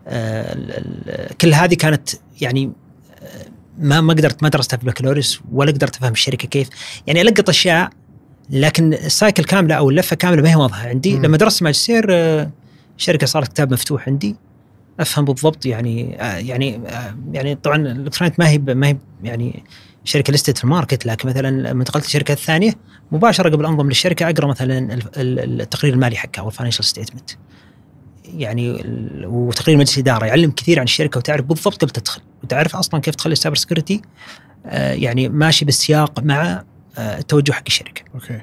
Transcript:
كل هذه كانت يعني ما قدرت، ما درستها في البكالوريوس ولا قدرت أفهم الشركة كيف، يعني ألقط أشياء لكن السايكل كاملة أو اللفة كاملة ما هي واضحة عندي. لما درست ماجستير الشركة صارت كتاب مفتوح عندي أفهم بالضبط يعني طبعا الإلكترونيات ما هي يعني شركة ليستد في الماركت، لكن مثلا لما انتقلت للشركة الثانية مباشرة قبل أنضم للشركة أقرأ مثلا التقرير المالي حقها أو الفاينانشال ستيتمنت يعني، وتقرير مجلس إدارة يعلم كثير عن الشركة وتعرف بالضبط قبل تدخل، وتعرف أصلا كيف تخلي السايبر سيكيورتي يعني ماشي بالسياق مع التوجه حق الشركة.